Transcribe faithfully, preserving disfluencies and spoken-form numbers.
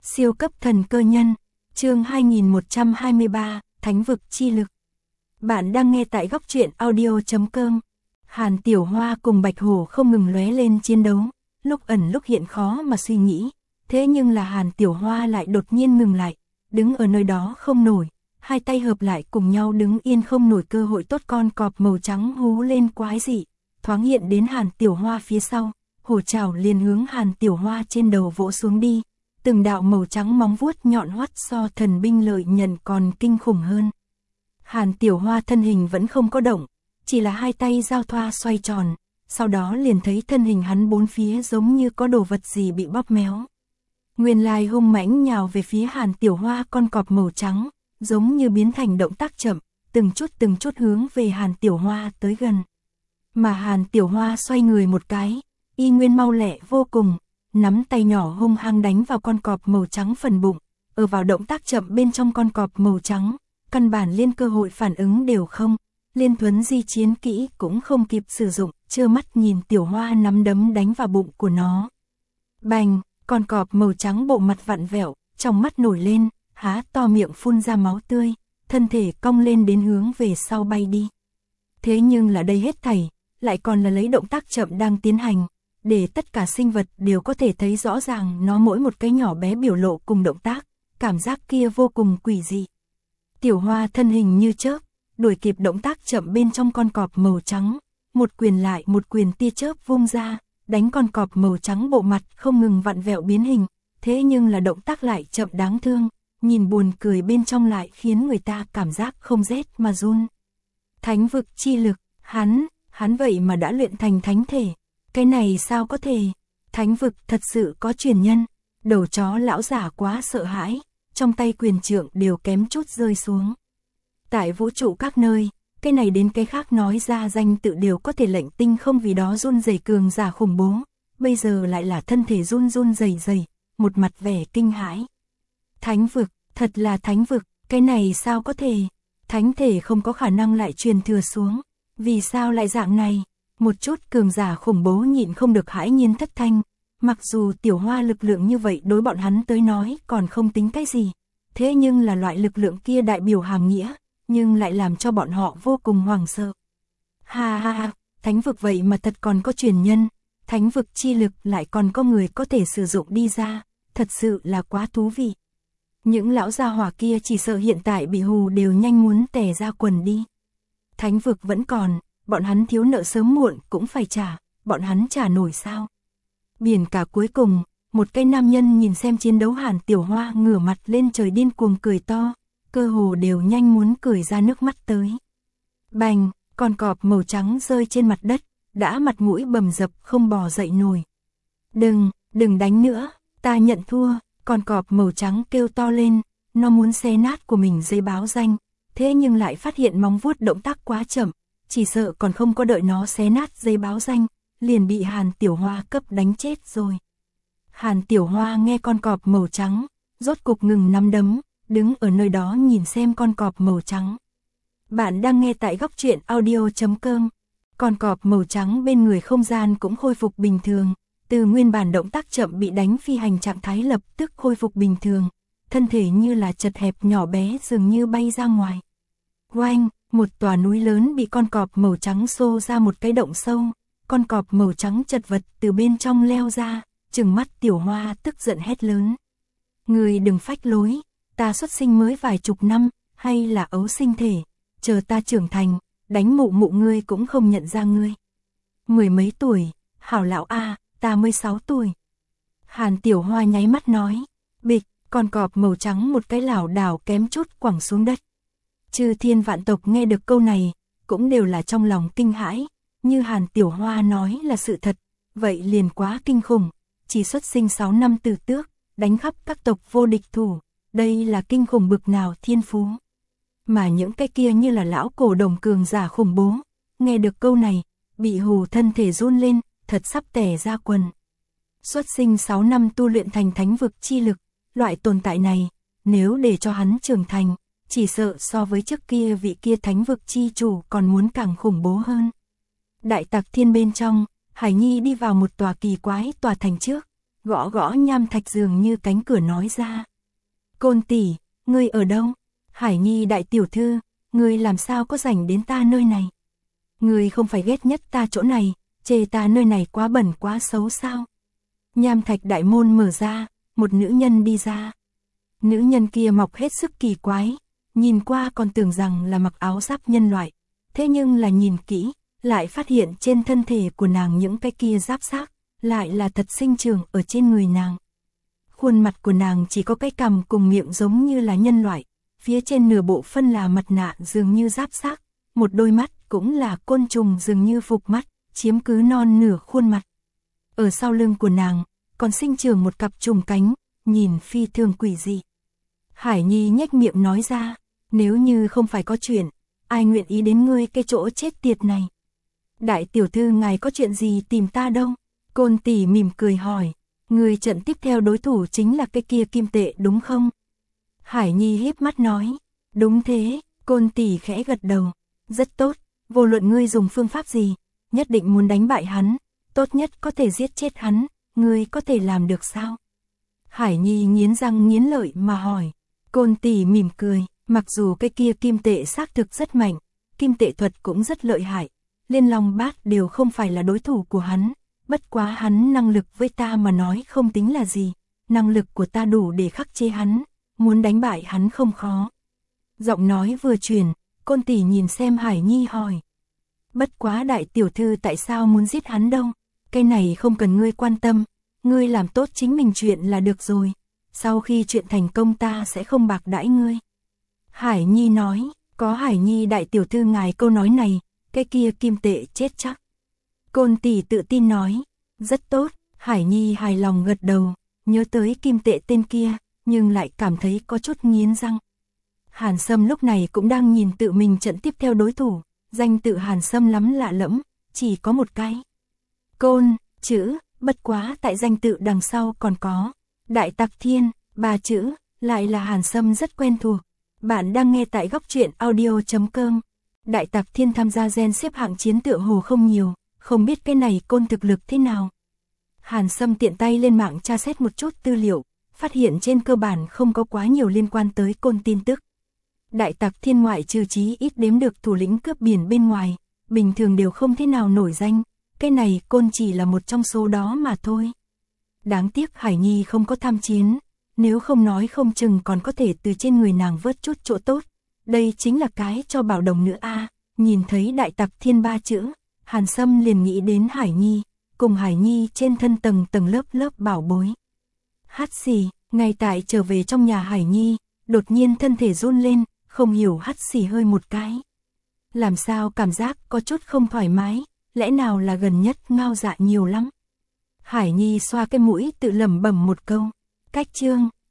Siêu cấp thần cơ nhân, chương hai nghìn một trăm hai mươi ba, Thánh vực chi lực. Bạn đang nghe tại góc truyện audio chấm com. Hàn Tiểu Hoa cùng Bạch Hổ không ngừng lóe lên chiến đấu, lúc ẩn lúc hiện khó mà suy nghĩ, thế nhưng là Hàn Tiểu Hoa lại đột nhiên ngừng lại, đứng ở nơi đó không nổi, hai tay hợp lại cùng nhau đứng yên không nổi. Cơ hội tốt, con cọp màu trắng hú lên quái dị, thoáng hiện đến Hàn Tiểu Hoa phía sau, hổ trảo liền hướng Hàn Tiểu Hoa trên đầu vỗ xuống đi. Từng đạo màu trắng móng vuốt nhọn hoắt so thần binh lợi nhận còn kinh khủng hơn. Hàn Tiểu Hoa thân hình vẫn không có động, chỉ là hai tay giao thoa xoay tròn, sau đó liền thấy thân hình hắn bốn phía giống như có đồ vật gì bị bóp méo. Nguyên lai hung mãnh nhào về phía Hàn Tiểu Hoa con cọp màu trắng, giống như biến thành động tác chậm, từng chút từng chút hướng về Hàn Tiểu Hoa tới gần. Mà Hàn Tiểu Hoa xoay người một cái, y nguyên mau lẹ vô cùng, nắm tay nhỏ hung hăng đánh vào con cọp màu trắng phần bụng, ở vào động tác chậm bên trong con cọp màu trắng, căn bản liên cơ hội phản ứng đều không, liên thuấn di chiến kỹ cũng không kịp sử dụng, trơ mắt nhìn Tiểu Hoa nắm đấm đánh vào bụng của nó. Bành, con cọp màu trắng bộ mặt vặn vẹo, trong mắt nổi lên, há to miệng phun ra máu tươi, thân thể cong lên đến hướng về sau bay đi. Thế nhưng là đây hết thảy, lại còn là lấy động tác chậm đang tiến hành, để tất cả sinh vật đều có thể thấy rõ ràng nó mỗi một cái nhỏ bé biểu lộ cùng động tác, cảm giác kia vô cùng quỷ dị. Tiểu Hoa thân hình như chớp, đuổi kịp động tác chậm bên trong con cọp màu trắng, một quyền lại một quyền tia chớp vung ra, đánh con cọp màu trắng bộ mặt không ngừng vặn vẹo biến hình, thế nhưng là động tác lại chậm đáng thương, nhìn buồn cười bên trong lại khiến người ta cảm giác không rét mà run. Thánh vực chi lực, hắn, hắn vậy mà đã luyện thành thánh thể. Cái này sao có thể? Thánh vực thật sự có truyền nhân. Đầu chó lão giả quá sợ hãi, trong tay quyền trượng đều kém chút rơi xuống. Tại vũ trụ các nơi, cái này đến cái khác nói ra danh tự đều có thể lệnh tinh không vì đó run rẩy cường giả khủng bố, bây giờ lại là thân thể run run rẩy rẩy, một mặt vẻ kinh hãi. Thánh vực, thật là thánh vực, cái này sao có thể? Thánh thể không có khả năng lại truyền thừa xuống, vì sao lại dạng này? Một chút cường giả khủng bố nhịn không được hãi nhiên thất thanh, mặc dù Tiểu Hoa lực lượng như vậy đối bọn hắn tới nói còn không tính cái gì, thế nhưng là loại lực lượng kia đại biểu hàm nghĩa, nhưng lại làm cho bọn họ vô cùng hoảng sợ. Ha ha ha, thánh vực vậy mà thật còn có truyền nhân, thánh vực chi lực lại còn có người có thể sử dụng đi ra, thật sự là quá thú vị. Những lão gia hỏa kia chỉ sợ hiện tại bị hù đều nhanh muốn tè ra quần đi. Thánh vực vẫn còn, bọn hắn thiếu nợ sớm muộn cũng phải trả, bọn hắn trả nổi sao? Biển cả cuối cùng, một cái nam nhân nhìn xem chiến đấu Hàn Tiểu Hoa ngửa mặt lên trời điên cuồng cười to, cơ hồ đều nhanh muốn cười ra nước mắt tới. Bành, con cọp màu trắng rơi trên mặt đất, đã mặt mũi bầm dập không bò dậy nổi. Đừng, đừng đánh nữa, ta nhận thua, con cọp màu trắng kêu to lên, nó muốn xé nát của mình giấy báo danh, thế nhưng lại phát hiện móng vuốt động tác quá chậm. Chỉ sợ còn không có đợi nó xé nát giấy báo danh, liền bị Hàn Tiểu Hoa cấp đánh chết rồi. Hàn Tiểu Hoa nghe con cọp màu trắng, rốt cục ngừng nắm đấm, đứng ở nơi đó nhìn xem con cọp màu trắng. Bạn đang nghe tại góc truyện audio chấm com. Con cọp màu trắng bên người không gian cũng khôi phục bình thường, từ nguyên bản động tác chậm bị đánh phi hành trạng thái lập tức khôi phục bình thường, thân thể như là chật hẹp nhỏ bé dường như bay ra ngoài. Oanh! Một tòa núi lớn bị con cọp màu trắng xô ra một cái động sâu, con cọp màu trắng chật vật từ bên trong leo ra, trừng mắt Tiểu Hoa tức giận hét lớn. Người đừng phách lối, ta xuất sinh mới vài chục năm, hay là ấu sinh thể, chờ ta trưởng thành, đánh mụ mụ ngươi cũng không nhận ra ngươi. Mười mấy tuổi, hảo lão a, ta mới sáu tuổi. Hàn Tiểu Hoa nháy mắt nói, bịch, con cọp màu trắng một cái lảo đảo kém chút quẳng xuống đất. Chư thiên vạn tộc nghe được câu này, cũng đều là trong lòng kinh hãi, như Hàn Tiểu Hoa nói là sự thật, vậy liền quá kinh khủng, chỉ xuất sinh sáu năm từ tước, đánh khắp các tộc vô địch thủ, đây là kinh khủng bực nào thiên phú. Mà những cái kia như là lão cổ đồng cường giả khủng bố, nghe được câu này, bị hù thân thể run lên, thật sắp tè ra quần. Xuất sinh sáu năm tu luyện thành thánh vực chi lực, loại tồn tại này, nếu để cho hắn trưởng thành, chỉ sợ so với trước kia vị kia thánh vực chi chủ còn muốn càng khủng bố hơn. Đại Tạc Thiên bên trong, Hải Nhi đi vào một tòa kỳ quái tòa thành trước, gõ gõ nham thạch dường như cánh cửa nói ra. Côn tỷ, ngươi ở đâu? Hải Nhi đại tiểu thư, ngươi làm sao có rảnh đến ta nơi này? Ngươi không phải ghét nhất ta chỗ này, chê ta nơi này quá bẩn quá xấu sao? Nham thạch đại môn mở ra, một nữ nhân đi ra. Nữ nhân kia mọc hết sức kỳ quái, nhìn qua còn tưởng rằng là mặc áo giáp nhân loại, thế nhưng là nhìn kỹ, lại phát hiện trên thân thể của nàng những cái kia giáp xác, lại là thật sinh trưởng ở trên người nàng. Khuôn mặt của nàng chỉ có cái cằm cùng miệng giống như là nhân loại, phía trên nửa bộ phân là mặt nạ dường như giáp xác, một đôi mắt cũng là côn trùng dường như phục mắt, chiếm cứ non nửa khuôn mặt. Ở sau lưng của nàng, còn sinh trưởng một cặp trùng cánh, nhìn phi thường quỷ dị. Hải Nhi nhếch miệng nói ra, nếu như không phải có chuyện, ai nguyện ý đến ngươi cái chỗ chết tiệt này? Đại tiểu thư ngài có chuyện gì tìm ta đâu? Côn tỷ mỉm cười hỏi, người trận tiếp theo đối thủ chính là cái kia kim tệ đúng không? Hải Nhi híp mắt nói, đúng thế. Côn tỷ khẽ gật đầu, rất tốt, vô luận ngươi dùng phương pháp gì, nhất định muốn đánh bại hắn, tốt nhất có thể giết chết hắn, ngươi có thể làm được sao? Hải Nhi nghiến răng nghiến lợi mà hỏi. Côn tỷ mỉm cười, mặc dù cái kia kim tệ xác thực rất mạnh, kim tệ thuật cũng rất lợi hại, Liên Long Bát đều không phải là đối thủ của hắn, bất quá hắn năng lực với ta mà nói không tính là gì, năng lực của ta đủ để khắc chế hắn, muốn đánh bại hắn không khó. Giọng nói vừa truyền, Côn tỷ nhìn xem Hải Nhi hỏi. Bất quá đại tiểu thư tại sao muốn giết hắn đâu, cái này không cần ngươi quan tâm, ngươi làm tốt chính mình chuyện là được rồi, sau khi chuyện thành công ta sẽ không bạc đãi ngươi. Hải Nhi nói, có Hải Nhi đại tiểu thư ngài câu nói này, cái kia kim tệ chết chắc. Côn tỷ tự tin nói, rất tốt. Hải Nhi hài lòng gật đầu, nhớ tới kim tệ tên kia, nhưng lại cảm thấy có chút nghiến răng. Hàn Sâm lúc này cũng đang nhìn tự mình trận tiếp theo đối thủ, danh tự Hàn Sâm lắm lạ lẫm, chỉ có một cái Côn chữ, bất quá tại danh tự đằng sau còn có Đại Tặc Thiên, ba chữ, lại là Hàn Sâm rất quen thuộc. Bạn đang nghe tại góc truyện audio chấm com. Đại Tặc Thiên tham gia gen xếp hạng chiến tựa hồ không nhiều, không biết cái này Côn thực lực thế nào. Hàn Sâm tiện tay lên mạng tra xét một chút tư liệu, phát hiện trên cơ bản không có quá nhiều liên quan tới Côn tin tức. Đại Tặc Thiên ngoại trừ chí ít đếm được thủ lĩnh cướp biển bên ngoài, bình thường đều không thế nào nổi danh, cái này Côn chỉ là một trong số đó mà thôi. Đáng tiếc Hải Nhi không có tham chiến, nếu không nói không chừng còn có thể từ trên người nàng vớt chút chỗ tốt, đây chính là cái cho bảo đồng nữa a. À, nhìn thấy Đại Tặc Thiên ba chữ, Hàn Sâm liền nghĩ đến Hải Nhi, cùng Hải Nhi trên thân tầng tầng lớp lớp bảo bối. Hắt xì, ngay tại trở về trong nhà Hải Nhi, đột nhiên thân thể run lên, không hiểu hắt xì hơi một cái. Làm sao cảm giác có chút không thoải mái, lẽ nào là gần nhất ngao dạ nhiều lắm. Hải Nhi xoa cái mũi tự lẩm bẩm một câu, cách chương,